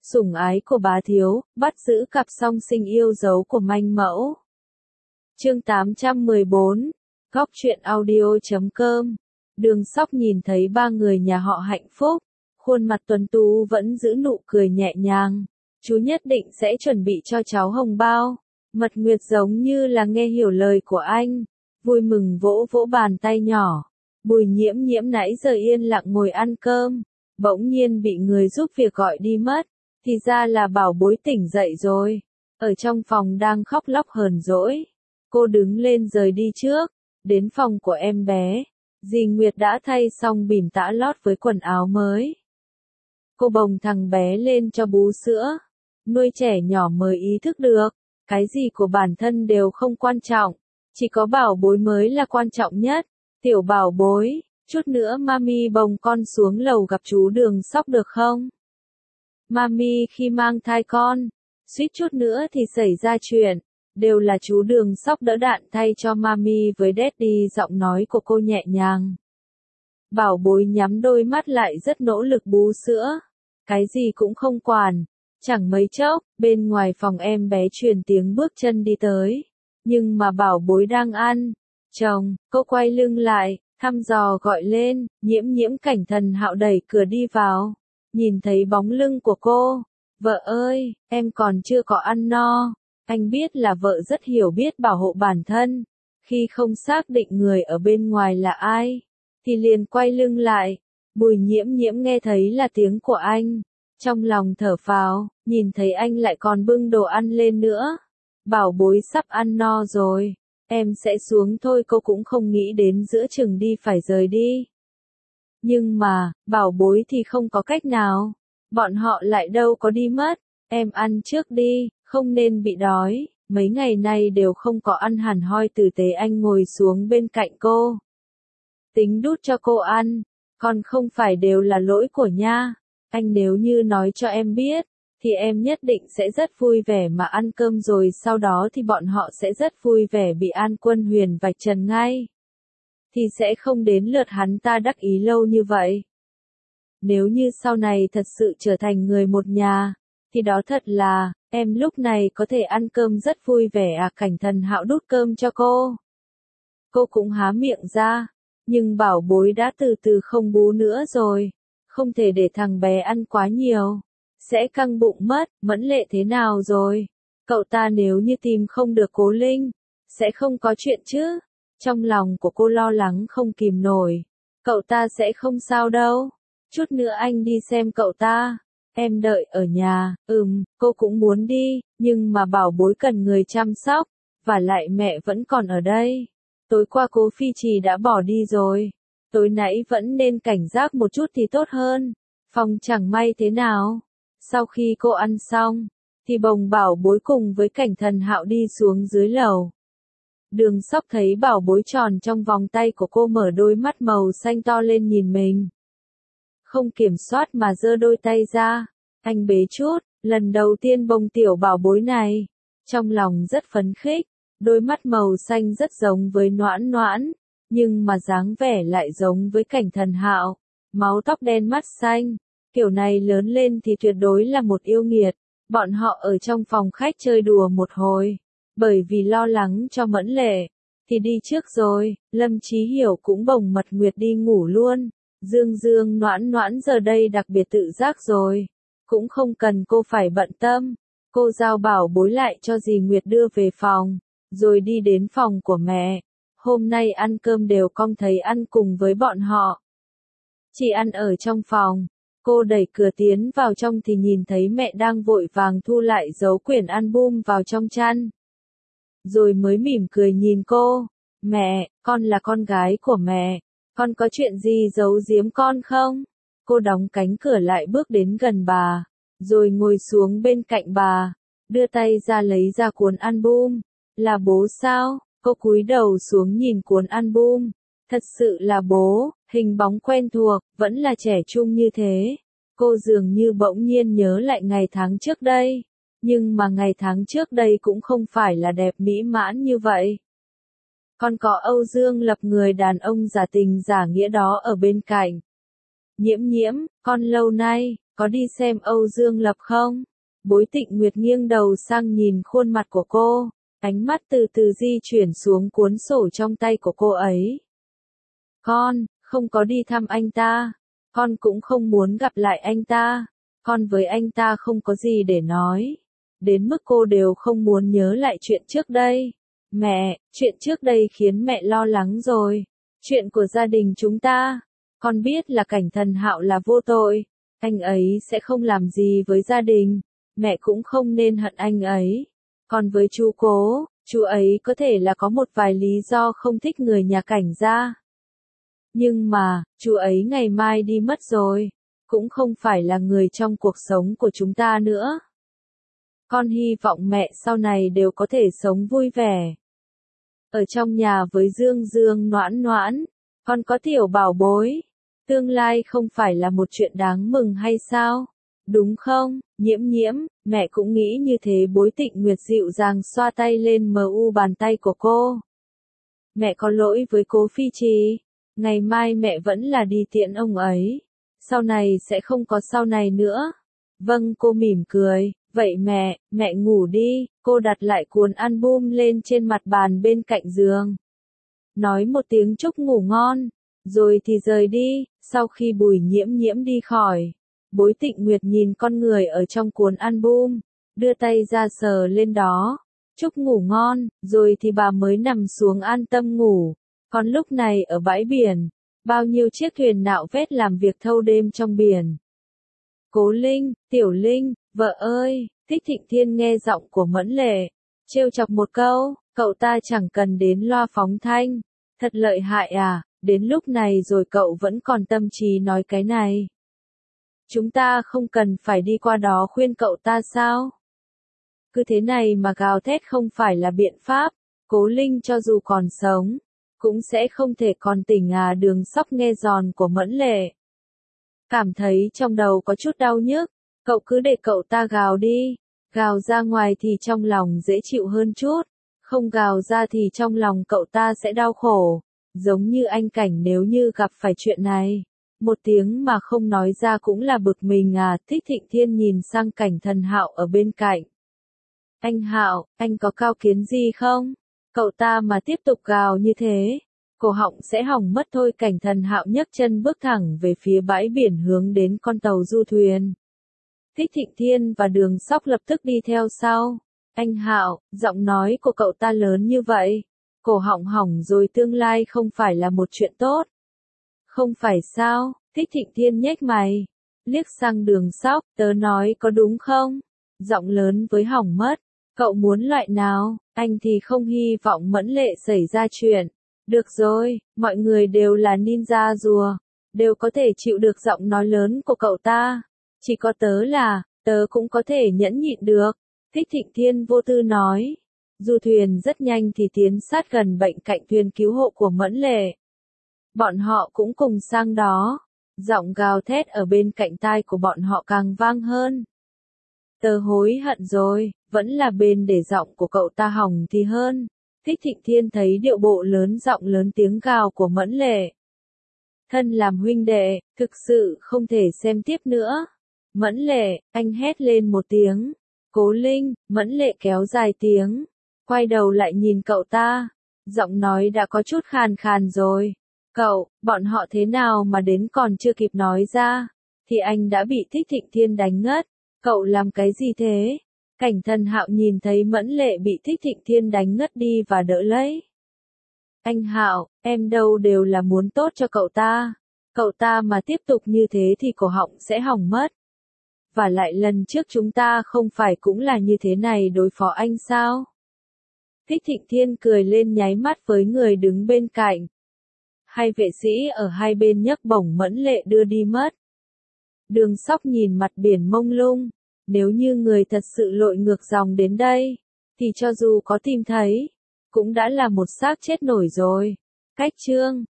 Sủng ái của bá thiếu, bắt giữ cặp song sinh yêu dấu của manh mẫu. Chương 814, góc truyện audio.com. Đường Sóc nhìn thấy ba người nhà họ hạnh phúc, khuôn mặt tuấn tú vẫn giữ nụ cười nhẹ nhàng. Chú nhất định sẽ chuẩn bị cho cháu hồng bao. Mật Nguyệt giống như là nghe hiểu lời của anh, vui mừng vỗ vỗ bàn tay nhỏ. Bùi Nhiễm Nhiễm nãy giờ yên lặng ngồi ăn cơm, bỗng nhiên bị người giúp việc gọi đi mất, thì ra là Bảo Bối tỉnh dậy rồi, ở trong phòng đang khóc lóc hờn dỗi. Cô đứng lên rời đi trước, đến phòng của em bé, dì Nguyệt đã thay xong bỉm tã lót với quần áo mới. Cô bồng thằng bé lên cho bú sữa, nuôi trẻ nhỏ mới ý thức được, cái gì của bản thân đều không quan trọng, chỉ có Bảo Bối mới là quan trọng nhất. Tiểu Bảo Bối, chút nữa mami bồng con xuống lầu gặp chú Đường Sóc được không? Mami khi mang thai con, suýt chút nữa thì xảy ra chuyện, đều là chú Đường Sóc đỡ đạn thay cho mami với daddy. Giọng nói của cô nhẹ nhàng. Bảo Bối nhắm đôi mắt lại rất nỗ lực bú sữa, cái gì cũng không quản. Chẳng mấy chốc, bên ngoài phòng em bé truyền tiếng bước chân đi tới, nhưng mà Bảo Bối đang ăn. Chồng, cô quay lưng lại, thăm dò gọi lên. Nhiễm Nhiễm. Cảnh Thần Hạo đẩy cửa đi vào, nhìn thấy bóng lưng của cô. Vợ ơi, em còn chưa có ăn no. Anh biết là vợ rất hiểu biết bảo hộ bản thân, khi không xác định người ở bên ngoài là ai, thì liền quay lưng lại. Bùi Nhiễm Nhiễm nghe thấy là tiếng của anh, trong lòng thở phào, nhìn thấy anh lại còn bưng đồ ăn lên nữa. Bảo Bối sắp ăn no rồi, em sẽ xuống thôi. Cô cũng không nghĩ đến giữa chừng đi phải rời đi. Nhưng mà, Bảo Bối thì không có cách nào, bọn họ lại đâu có đi mất. Em ăn trước đi, không nên bị đói, mấy ngày nay đều không có ăn hẳn hoi tử tế. Anh ngồi xuống bên cạnh cô, tính đút cho cô ăn, còn không phải đều là lỗi của nha. Anh nếu như nói cho em biết, thì em nhất định sẽ rất vui vẻ mà ăn cơm, rồi sau đó thì bọn họ sẽ rất vui vẻ bị An Quân Huyền vạch trần ngay. Thì sẽ không đến lượt hắn ta đắc ý lâu như vậy. Nếu như sau này thật sự trở thành người một nhà, thì đó thật là, em lúc này có thể ăn cơm rất vui vẻ à. Cảnh Thần Hạo đút cơm cho cô. Cô cũng há miệng ra, nhưng Bảo Bối đã từ từ không bú nữa rồi. Không thể để thằng bé ăn quá nhiều, sẽ căng bụng mất. Mẫn Lệ thế nào rồi? Cậu ta nếu như tìm không được Cố Linh, sẽ không có chuyện chứ? Trong lòng của cô lo lắng không kìm nổi. Cậu ta sẽ không sao đâu. Chút nữa anh đi xem cậu ta. Em đợi ở nhà. Cô cũng muốn đi, nhưng mà Bảo Bối cần người chăm sóc, và lại mẹ vẫn còn ở đây. Tối qua Cố Phi Trì đã bỏ đi rồi. Tối nãy vẫn nên cảnh giác một chút thì tốt hơn. Phòng chẳng may thế nào. Sau khi cô ăn xong, thì bồng Bảo Bối cùng với Cảnh Thần Hạo đi xuống dưới lầu. Đường Sóc thấy Bảo Bối tròn trong vòng tay của cô, mở đôi mắt màu xanh to lên nhìn mình. Không kiểm soát mà giơ đôi tay ra. Anh bế chút, lần đầu tiên bồng tiểu Bảo Bối này. Trong lòng rất phấn khích, đôi mắt màu xanh rất giống với Noãn Noãn, nhưng mà dáng vẻ lại giống với Cảnh Thần Hạo. Máu tóc đen mắt xanh, kiểu này lớn lên thì tuyệt đối là một yêu nghiệt. Bọn họ ở trong phòng khách chơi đùa một hồi, bởi vì lo lắng cho Mẫn Lệ, thì đi trước rồi. Lâm Chí Hiểu cũng bồng Mật Nguyệt đi ngủ luôn. Dương Dương Noãn Noãn giờ đây đặc biệt tự giác rồi, cũng không cần cô phải bận tâm. Cô giao Bảo Bối lại cho dì Nguyệt đưa về phòng, rồi đi đến phòng của mẹ. Hôm nay ăn cơm đều không thấy ăn cùng với bọn họ, chỉ ăn ở trong phòng. Cô đẩy cửa tiến vào trong thì nhìn thấy mẹ đang vội vàng thu lại giấu quyển album vào trong chăn, rồi mới mỉm cười nhìn cô. Mẹ, con là con gái của mẹ, con có chuyện gì giấu giếm con không? Cô đóng cánh cửa lại bước đến gần bà, rồi ngồi xuống bên cạnh bà, đưa tay ra lấy ra cuốn album. Là bố sao? Cô cúi đầu xuống nhìn cuốn album. Thật sự là bố, hình bóng quen thuộc, vẫn là trẻ trung như thế. Cô dường như bỗng nhiên nhớ lại ngày tháng trước đây. Nhưng mà ngày tháng trước đây cũng không phải là đẹp mỹ mãn như vậy. Còn có Âu Dương Lập, người đàn ông giả tình giả nghĩa đó ở bên cạnh. Nhiễm Nhiễm, con lâu nay có đi xem Âu Dương Lập không? Bối Tịnh Nguyệt nghiêng đầu sang nhìn khuôn mặt của cô, ánh mắt từ từ di chuyển xuống cuốn sổ trong tay của cô ấy. Con, không có đi thăm anh ta, con cũng không muốn gặp lại anh ta, con với anh ta không có gì để nói. Đến mức cô đều không muốn nhớ lại chuyện trước đây. Mẹ, chuyện trước đây khiến mẹ lo lắng rồi. Chuyện của gia đình chúng ta, con biết là Cảnh Thần Hạo là vô tội, anh ấy sẽ không làm gì với gia đình, mẹ cũng không nên hận anh ấy. Còn với chú Cố, chú ấy có thể là có một vài lý do không thích người nhà Cảnh gia. Nhưng mà, chú ấy ngày mai đi mất rồi, cũng không phải là người trong cuộc sống của chúng ta nữa. Con hy vọng mẹ sau này đều có thể sống vui vẻ. Ở trong nhà với Dương Dương Noãn Noãn, con có Tiểu bảo bối. Tương lai không phải là một chuyện đáng mừng hay sao? Đúng không, Nhiễm Nhiễm, mẹ cũng nghĩ như thế. Bối Tịnh Nguyệt dịu dàng xoa tay lên bàn tay của cô. Mẹ có lỗi với Cố Phi Trì, ngày mai mẹ vẫn là đi tiễn ông ấy. Sau này sẽ không có sau này nữa. Vâng, cô mỉm cười. Vậy mẹ ngủ đi. Cô đặt lại cuốn album lên trên mặt bàn bên cạnh giường. Nói một tiếng chúc ngủ ngon, rồi thì rời đi. Sau khi Bùi Nhiễm Nhiễm đi khỏi, Bối Tịnh Nguyệt nhìn con người ở trong cuốn album, đưa tay ra sờ lên đó. Chúc ngủ ngon, rồi thì bà mới nằm xuống an tâm ngủ. Còn lúc này ở bãi biển, bao nhiêu chiếc thuyền nạo vét làm việc thâu đêm trong biển. Cố Linh, Tiểu Linh, vợ ơi, Thích Thịnh Thiên nghe giọng của Mẫn Lệ, trêu chọc một câu, cậu ta chẳng cần đến loa phóng thanh, thật lợi hại à, đến lúc này rồi cậu vẫn còn tâm trí nói cái này. Chúng ta không cần phải đi qua đó khuyên cậu ta sao? Cứ thế này mà gào thét không phải là biện pháp, Cố Linh cho dù còn sống, cũng sẽ không thể còn tỉnh à. Đường Sóc nghe giòn của Mẫn Lệ, cảm thấy trong đầu có chút đau nhức, cậu cứ để cậu ta gào đi, gào ra ngoài thì trong lòng dễ chịu hơn chút, không gào ra thì trong lòng cậu ta sẽ đau khổ, giống như anh Cảnh nếu như gặp phải chuyện này, một tiếng mà không nói ra cũng là bực mình à. Thích Thịnh Thiên nhìn sang Cảnh Thần Hạo ở bên cạnh. Anh Hạo, anh có cao kiến gì không? Cậu ta mà tiếp tục gào như thế, cổ họng sẽ hỏng mất thôi. Cảnh Thần Hạo nhấc chân bước thẳng về phía bãi biển hướng đến con tàu du thuyền. Thích Thịnh Thiên và Đường Sóc lập tức đi theo sau. Anh Hạo, giọng nói của cậu ta lớn như vậy, cổ họng hỏng rồi tương lai không phải là một chuyện tốt. Không phải sao? Thích Thịnh Thiên nhếch mày, liếc sang Đường Sóc, tớ nói có đúng không? Giọng lớn với hỏng mất, cậu muốn loại nào? Anh thì không hy vọng Mẫn Lệ xảy ra chuyện. Được rồi, mọi người đều là ninja rùa, đều có thể chịu được giọng nói lớn của cậu ta. Chỉ có tớ cũng có thể nhẫn nhịn được. Thích Thịnh Thiên vô tư nói. Du thuyền rất nhanh thì tiến sát gần bệnh cạnh thuyền cứu hộ của Mẫn Lệ. Bọn họ cũng cùng sang đó. Giọng gào thét ở bên cạnh tai của bọn họ càng vang hơn. Tớ hối hận rồi, vẫn là bên để giọng của cậu ta hỏng thì hơn. Thích Thịnh Thiên thấy điệu bộ lớn giọng lớn tiếng gào của Mẫn Lệ. Thân làm huynh đệ, thực sự không thể xem tiếp nữa. Mẫn Lệ, anh hét lên một tiếng. Cố Linh, Mẫn Lệ kéo dài tiếng, quay đầu lại nhìn cậu ta. Giọng nói đã có chút khàn khàn rồi. Cậu, bọn họ thế nào mà đến còn chưa kịp nói ra, thì anh đã bị Thích Thịnh Thiên đánh ngất. Cậu làm cái gì thế? Cảnh Thần Hạo nhìn thấy Mẫn Lệ bị Thích Thịnh Thiên đánh ngất đi và đỡ lấy. Anh Hạo, em đâu đều là muốn tốt cho cậu ta. Cậu ta mà tiếp tục như thế thì cổ họng sẽ hỏng mất. Và lại lần trước chúng ta không phải cũng là như thế này đối phó anh sao? Thích Thịnh Thiên cười lên nháy mắt với người đứng bên cạnh. Hai vệ sĩ ở hai bên nhấc bổng Mẫn Lệ đưa đi mất. Đường Sóc nhìn mặt biển mông lung. Nếu như người thật sự lội ngược dòng đến đây, thì cho dù có tìm thấy, cũng đã là một xác chết nổi rồi. Cách chương